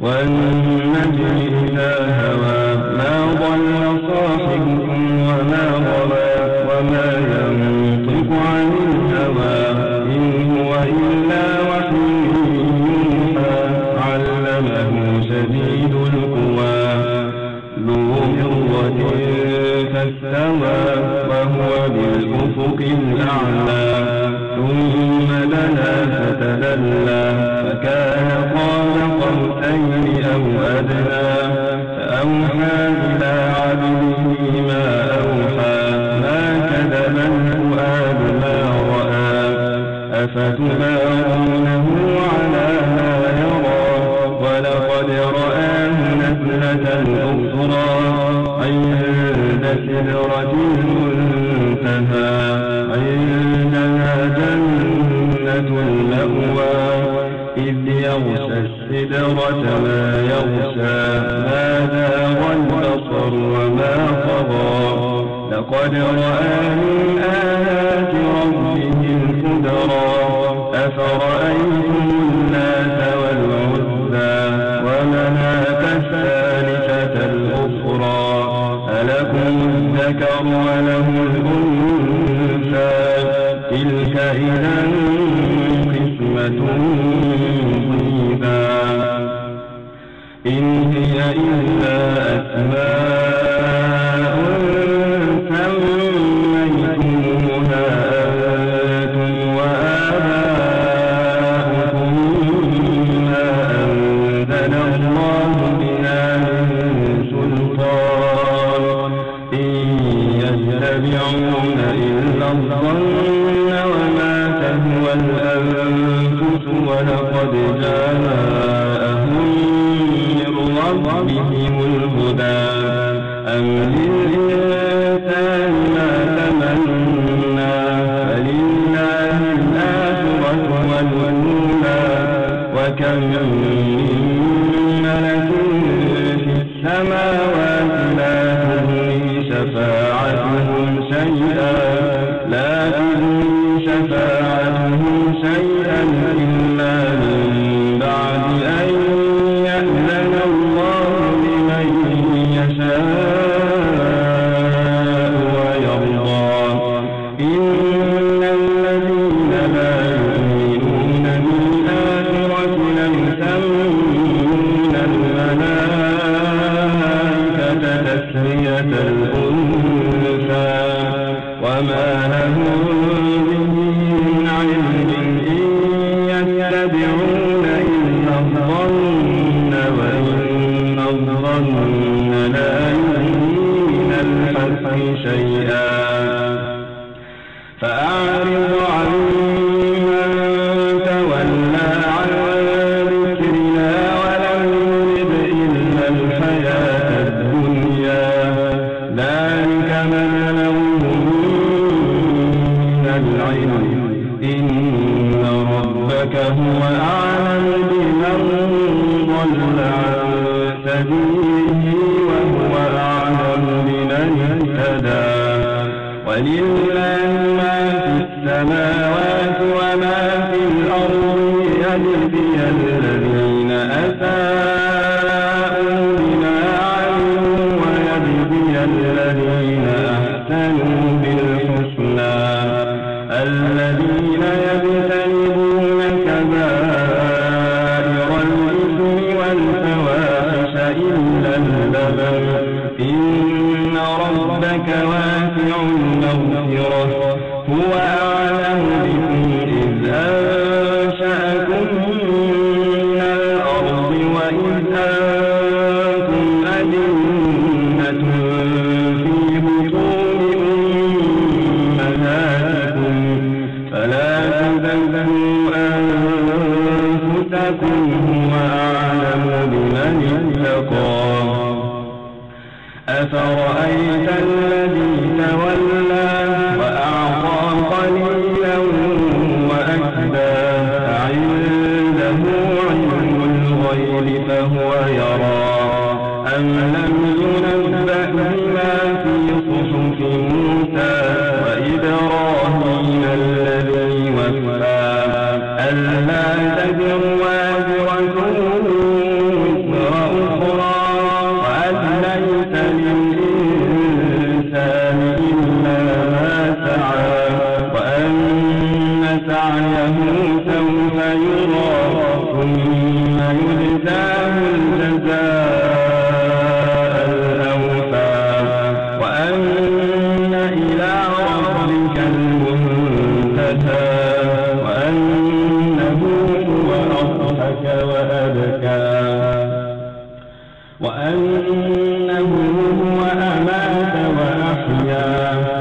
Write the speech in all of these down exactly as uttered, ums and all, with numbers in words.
والنجم إذا هوى ما ضل صاحبكم وما غوى وما ينطق عن الهوى إن هو إلا وحي يوحى علمه شديد القوى ذو مرة فاستوى وهو بالأفق الأعلى ثم دنا فتدلى فكان قاب قوسين أو أدنى فأوحى إلى عبده ما أوحى ما كذب الفؤاد ما رأى أفتمارونه على ما يرى ولقد رآه نزلة أخرى عند سدرة المنتهى عندها جنة المأوى إذ يغشى السدرة ما يغشى ما زاغ البصر وما طغى لقد رأى من آيات ربه الكبرى أفرأيتم اللات والعزى ومناة الثالثة الأخرى ألكم الذكر وله الأنثى تلك إذا قسمة ضيزى إن هي إلا أسماء سميتموها أنتم وآباؤكم ما أنزل الله بها من سلطان إن يتبعون إلا الظن وما تهوى الأنفس ولقد جاءهم من ربهم الهدى أم للإنسان ما تمنى فلله الآخرة والأولى وكم من ملك في السماوات لا تغني شفاعتهم شيئا لا تغني شفاعتهم شيئا إلا من بعد أن يأذن الله لمن يشاء ويرضى إن الذين لا يؤمنون بالآخرة ليسمون الملائكة تسمية الأنثى وما لهم به من علم إن يتبعون إلا الظن وإن الظن لا يغني من الحق شيئا فأعرض عمن تولى عن ذكرنا ولم يرد إلا الحياة الدنيا ذلك مبلغهم من العلم إن ربك هو أعلم بمن ضل عن سبيله وهو أعلم بمن اهتدى ولله ما في السماوات وما في الأرض ليجزي الذين أساءوا بما عملوا ويجزي الذين أحسنوا بالحسنى الذين يجتنبون كبائر الإثم والفواحش إلا اللبن إن ربك واسع المغفرة هو أعلم بكم إذ أنشأكم من الأرض وإذ أنتم أجنة في بطون أمهاتكم فلا تزكوا أنفسكم هو أعلم بمن اتقى أفرأيت الذي تولى وأعطى قليلا وأكدى عنده علم الغيب فهو يرى أم لم ينبأ بما في صحف موسى وإبراهيم الذي وفى ألا تزر وازرة وزر سيجزاه الجزاء الأوفى وأن إلى ربك المنتهى وأنه هو أضحك وأبكى وأنه هو أمات وأحيا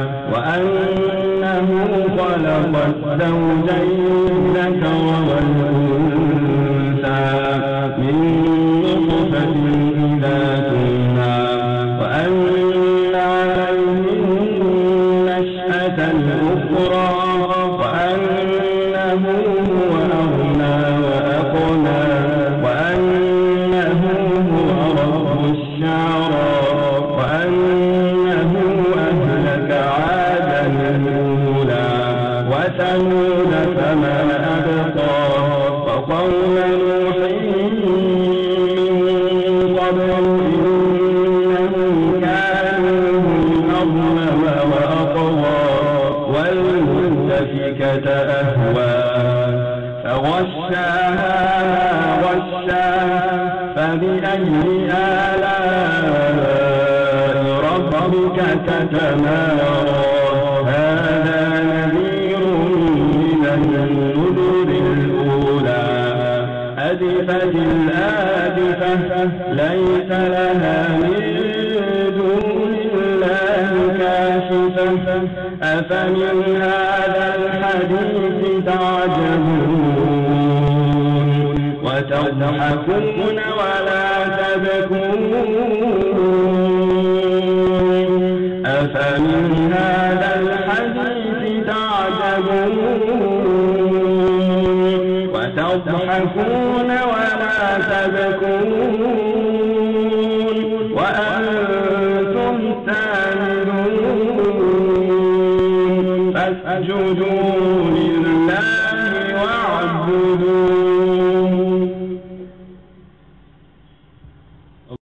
وأنه خلق الزوجين الذكر والأنثى من نطفة إذا تمنى وأن عليه النشأة الأخرى وأنه هو أغنى وأقنى وأنه هو رب الشعرى وأنه أهلك عادا الأولى وثمود فما أبقى وقوم نوح من قبل إنهم كانوا هم أظلم وأطغى والمؤتفكة أهوى فغشاها ما غشا فبأي آلاء ربك تتمارى هذا نذير من النذر الأولى أزفت الآزفة ليس لها من دون الله كاشفة أفمن هذا الحديث تعجبون وتضحكون ولا تبكون أفمن هذا الحديث تعجبون وتضحكون ولا تبكون وأنتم سامدون فاسجدوا لله واعبدوا